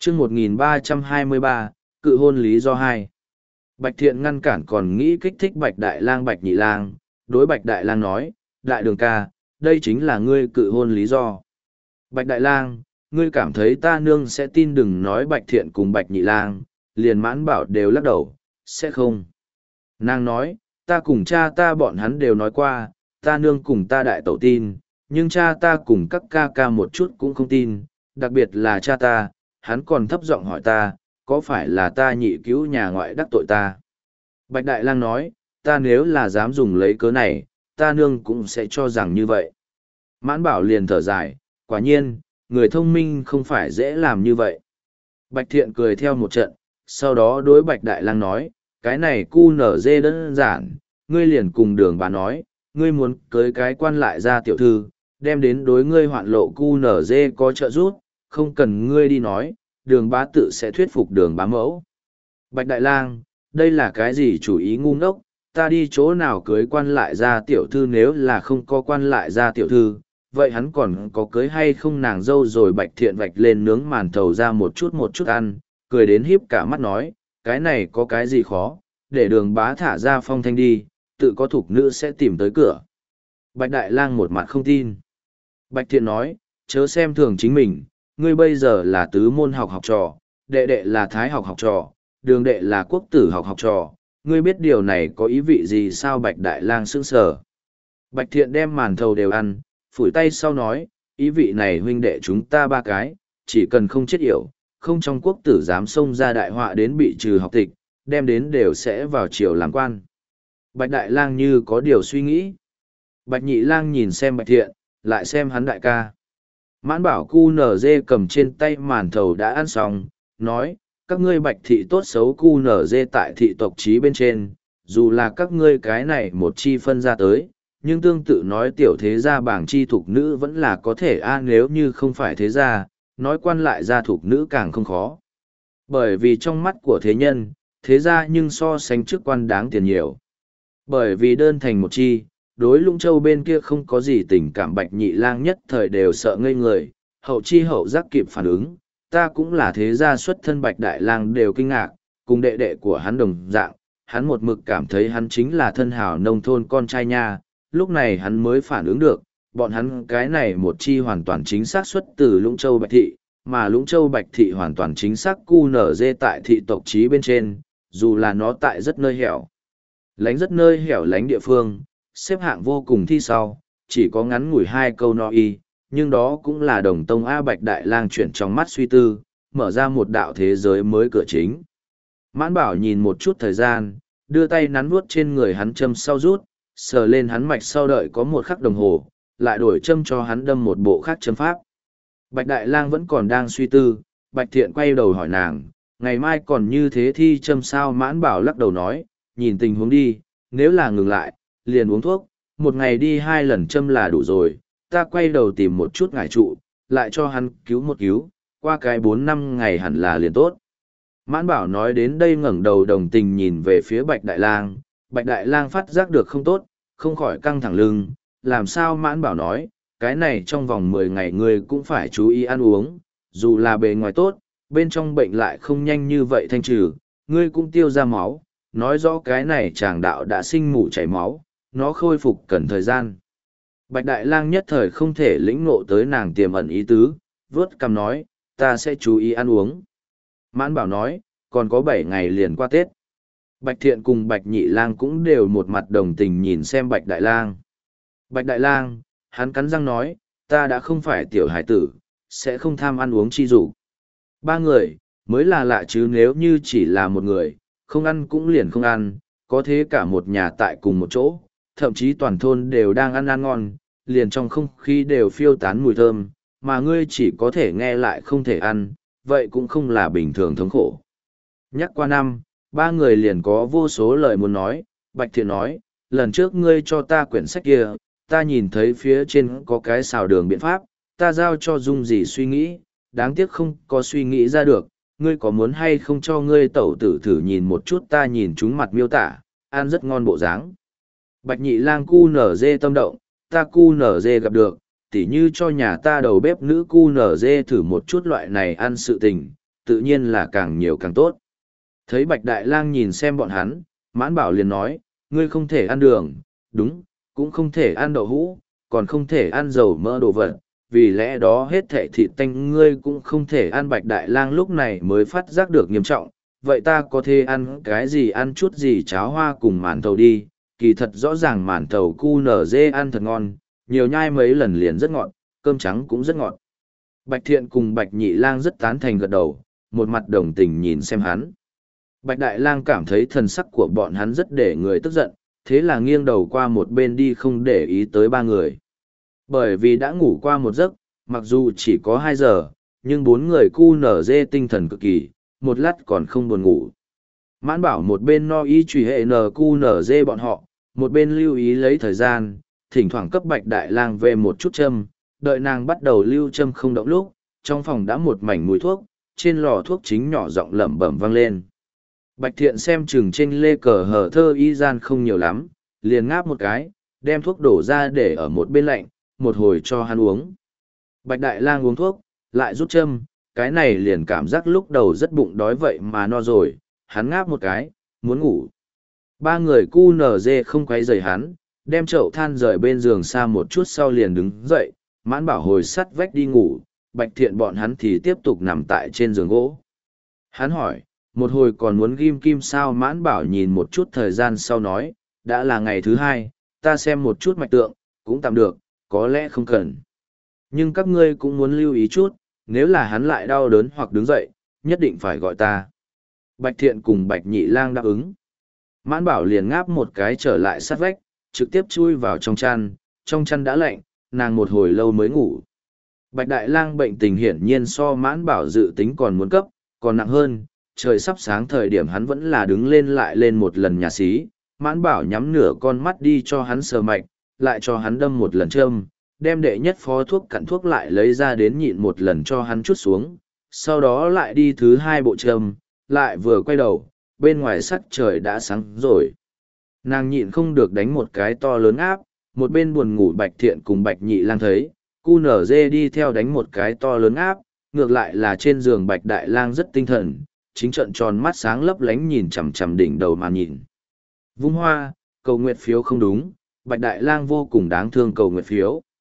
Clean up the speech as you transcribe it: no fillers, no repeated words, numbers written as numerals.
chương 1323, cự hôn lý do 2. Bạch Thiện ngăn cản còn nghĩ kích thích Bạch Đại Lang Bạch Nhị Lang, đối Bạch Đại Lang nói, Đại đường ca, đây chính là ngươi cự hôn lý do. Bạch Đại Lang, ngươi cảm thấy ta nương sẽ tin đừng nói Bạch Thiện cùng Bạch Nhị Lang, liền Mãn Bảo đều lắc đầu, sẽ không. Nàng nói, ta cùng cha ta bọn hắn đều nói qua, ta nương cùng ta đại tẩu tin, nhưng cha ta cùng các ca ca một chút cũng không tin, đặc biệt là cha ta, hắn còn thấp giọng hỏi ta, có phải là ta nhị cứu nhà ngoại đắc tội ta. Bạch Đại Lang nói, ta nếu là dám dùng lấy cớ này, ta nương cũng sẽ cho rằng như vậy. Mãn Bảo liền thở dài, quả nhiên, người thông minh không phải dễ làm như vậy. Bạch Thiện cười theo một trận, sau đó đối Bạch Đại Lang nói, cái này cu nở dê đơn giản, ngươi liền cùng Đường Bá nói, ngươi muốn cưới cái quan lại gia tiểu thư, đem đến đối ngươi hoạn lộ cu nở dê có trợ giúp, không cần ngươi đi nói, Đường Bá tự sẽ thuyết phục Đường Bá mẫu. Bạch Đại Lang, đây là cái gì chủ ý ngu ngốc, ta đi chỗ nào cưới quan lại gia tiểu thư nếu là không có quan lại gia tiểu thư, vậy hắn còn có cưới hay không nàng dâu rồi. Bạch Thiện vạch lên nướng màn thầu ra một chút ăn, cười đến híp cả mắt nói, cái này có cái gì khó, để Đường Bá thả ra phong thanh đi, tự có thục nữ sẽ tìm tới cửa. Bạch Đại Lang một mặt không tin. Bạch Thiện nói, chớ xem thường chính mình, ngươi bây giờ là tứ môn học trò, đệ đệ là thái học trò, Đường đệ là quốc tử học trò, ngươi biết điều này có ý vị gì sao? Bạch Đại Lang sững sờ. Bạch Thiện đem màn thầu đều ăn, phủi tay sau nói, ý vị này huynh đệ chúng ta ba cái, chỉ cần không chết yểu, không trong quốc tử dám xông ra đại họa đến bị trừ học tịch, đem đến đều sẽ vào triều làm quan. Bạch Đại Lang như có điều suy nghĩ. Bạch Nhị Lang nhìn xem Bạch Thiện, lại xem hắn đại ca. Mãn Bảo cu nở dê cầm trên tay màn thầu đã ăn xong, nói, các ngươi Bạch thị tốt xấu cu nở dê tại thị tộc trí bên trên, dù là các ngươi cái này một chi phân ra tới, nhưng tương tự nói tiểu thế gia bảng chi thục nữ vẫn là có thể nếu như không phải thế gia, nói quan lại gia thục nữ càng không khó. Bởi vì trong mắt của thế nhân, thế gia nhưng so sánh chức quan đáng tiền nhiều. Bởi vì đơn thành một chi, đối Lũng Châu bên kia không có gì tình cảm. Bạch Nhị Lang nhất thời đều sợ ngây người, hậu chi hậu giác kịp phản ứng, ta cũng là thế gia xuất thân. Bạch Đại Lang đều kinh ngạc, cùng đệ đệ của hắn đồng dạng, hắn một mực cảm thấy hắn chính là thân hào nông thôn con trai nha, lúc này hắn mới phản ứng được, bọn hắn cái này một chi hoàn toàn chính xác xuất từ Lũng Châu Bạch Thị, mà Lũng Châu Bạch Thị hoàn toàn chính xác cu nở dê tại thị tộc trí bên trên, dù là nó tại rất nơi hẻo lánh địa phương, xếp hạng vô cùng thi sau, chỉ có ngắn ngủi 2 câu no y, nhưng đó cũng là đồng tông A. Bạch Đại Lang chuyển trong mắt suy tư, mở ra một đạo thế giới mới cửa chính. Mãn Bảo nhìn một chút thời gian, đưa tay nắn vuốt trên người hắn châm sau rút, sờ lên hắn mạch sau đợi có một khắc đồng hồ, lại đổi châm cho hắn đâm một bộ khác châm pháp. Bạch Đại Lang vẫn còn đang suy tư, Bạch Thiện quay đầu hỏi nàng, ngày mai còn như thế thi châm sao? Mãn Bảo lắc đầu nói, nhìn tình huống đi, nếu là ngừng lại, liền uống thuốc, một ngày đi 2 lần châm là đủ rồi, ta quay đầu tìm một chút ngải trụ, lại cho hắn cứu một cứu, qua cái 4-5 ngày hẳn là liền tốt. Mãn Bảo nói đến đây ngẩng đầu đồng tình nhìn về phía Bạch Đại Lang. Bạch Đại Lang phát giác được không tốt, không khỏi căng thẳng lưng, làm sao? Mãn Bảo nói, cái này trong vòng 10 ngày ngươi cũng phải chú ý ăn uống, dù là bề ngoài tốt, bên trong bệnh lại không nhanh như vậy thanh trừ, ngươi cũng tiêu ra máu, nói rõ cái này tràng đạo đã sinh mủ chảy máu, nó khôi phục cần thời gian. Bạch Đại Lang nhất thời không thể lĩnh ngộ tới nàng tiềm ẩn ý tứ, vớt cằm nói, ta sẽ chú ý ăn uống. Mãn Bảo nói, còn có 7 ngày liền qua Tết. Bạch Thiện cùng Bạch Nhị Lang cũng đều một mặt đồng tình nhìn xem Bạch Đại Lang. Bạch Đại Lang, hắn cắn răng nói, ta đã không phải tiểu hải tử, sẽ không tham ăn uống chi dục. 3 người, mới là lạ chứ, nếu như chỉ là một người, không ăn cũng liền không ăn, có thế cả một nhà tại cùng một chỗ, thậm chí toàn thôn đều đang ăn ngon, liền trong không khí đều phiêu tán mùi thơm, mà ngươi chỉ có thể nghe lại không thể ăn, vậy cũng không là bình thường thống khổ. Nhắc qua năm, 3 người liền có vô số lời muốn nói. Bạch Thiện nói, lần trước ngươi cho ta quyển sách kia, ta nhìn thấy phía trên có cái xào đường biện pháp, ta giao cho Dung gì suy nghĩ, đáng tiếc không có suy nghĩ ra được, ngươi có muốn hay không cho ngươi tẩu tử thử nhìn một chút? Ta nhìn chúng mặt miêu tả, ăn rất ngon bộ dáng. Bạch Nhị Lang cu nở dê tâm động, ta cu nở dê gặp được, tỉ như cho nhà ta đầu bếp nữ cu nở dê thử một chút loại này ăn sự tình, tự nhiên là càng nhiều càng tốt. Thấy Bạch Đại Lang nhìn xem bọn hắn, Mãn Bảo liền nói, ngươi không thể ăn đường, đúng, cũng không thể ăn đậu hũ, còn không thể ăn dầu mỡ đồ vật, vì lẽ đó hết thảy thịt tanh ngươi cũng không thể ăn. Bạch Đại Lang lúc này mới phát giác được nghiêm trọng, vậy ta có thể ăn cái gì, ăn chút gì cháo hoa cùng màn thầu đi, kỳ thật rõ ràng màn thầu QNZ ăn thật ngon, nhiều nhai mấy lần liền rất ngọt, cơm trắng cũng rất ngọt. Bạch Thiện cùng Bạch Nhị Lang rất tán thành gật đầu, một mặt đồng tình nhìn xem hắn. Bạch Đại Lang cảm thấy thần sắc của bọn hắn rất để người tức giận, thế là nghiêng đầu qua một bên đi không để ý tới ba người. Bởi vì đã ngủ qua một giấc, mặc dù chỉ có 2 giờ, nhưng 4 người QNZ tinh thần cực kỳ, một lát còn không buồn ngủ. Mãn Bảo một bên no ý truy hệ QNZ bọn họ, một bên lưu ý lấy thời gian, thỉnh thoảng cấp Bạch Đại Lang về một chút châm, đợi nàng bắt đầu lưu châm không động lúc, trong phòng đã một mảnh mùi thuốc, trên lò thuốc chính nhỏ giọng lẩm bẩm vang lên. Bạch Thiện xem chừng trên lê cờ hở thơ y gian không nhiều lắm, liền ngáp một cái, đem thuốc đổ ra để ở một bên lạnh, một hồi cho hắn uống. Bạch Đại Lang uống thuốc, lại rút châm, cái này liền cảm giác lúc đầu rất bụng đói vậy mà no rồi, hắn ngáp một cái, muốn ngủ. Ba người QNZ không quấy rầy hắn, đem chậu than rời bên giường xa một chút sau liền đứng dậy, Mãn Bảo hồi sắt vách đi ngủ, Bạch Thiện bọn hắn thì tiếp tục nằm tại trên giường gỗ. Hắn hỏi, một hồi còn muốn ghim kim sao? Mãn Bảo nhìn một chút thời gian sau nói, đã là ngày thứ 2, ta xem một chút mạch tượng, cũng tạm được, có lẽ không cần. Nhưng các ngươi cũng muốn lưu ý chút, nếu là hắn lại đau đớn hoặc đứng dậy, nhất định phải gọi ta. Bạch Thiện cùng Bạch Nhị Lang đáp ứng. Mãn Bảo liền ngáp một cái trở lại sát vách, trực tiếp chui vào trong chăn đã lạnh, nàng một hồi lâu mới ngủ. Bạch Đại Lang bệnh tình hiển nhiên so Mãn Bảo dự tính còn muốn cấp, còn nặng hơn, trời sắp sáng thời điểm hắn vẫn là đứng lên lại lên một lần nhà xí, Mãn Bảo nhắm nửa con mắt đi cho hắn sờ mạch, lại cho hắn đâm một lần châm, đem đệ nhất phó thuốc cặn thuốc lại lấy ra đến nhịn một lần cho hắn chút xuống, sau đó lại đi thứ 2 bộ châm, lại vừa quay đầu, bên ngoài sắc trời đã sáng rồi. Nàng nhịn không được đánh một cái to lớn áp, một bên buồn ngủ Bạch Thiện cùng Bạch Nhị Lang thấy, QNZ đi theo đánh một cái to lớn áp, ngược lại là trên giường Bạch Đại Lang rất tinh thần, chính trợn tròn mắt sáng lấp lánh nhìn chằm chằm đỉnh đầu mà nhìn. Vung hoa, cầu nguyện phiếu không đúng, Bạch Đại Lang vô cùng đáng thương cầu nguyện phiếu.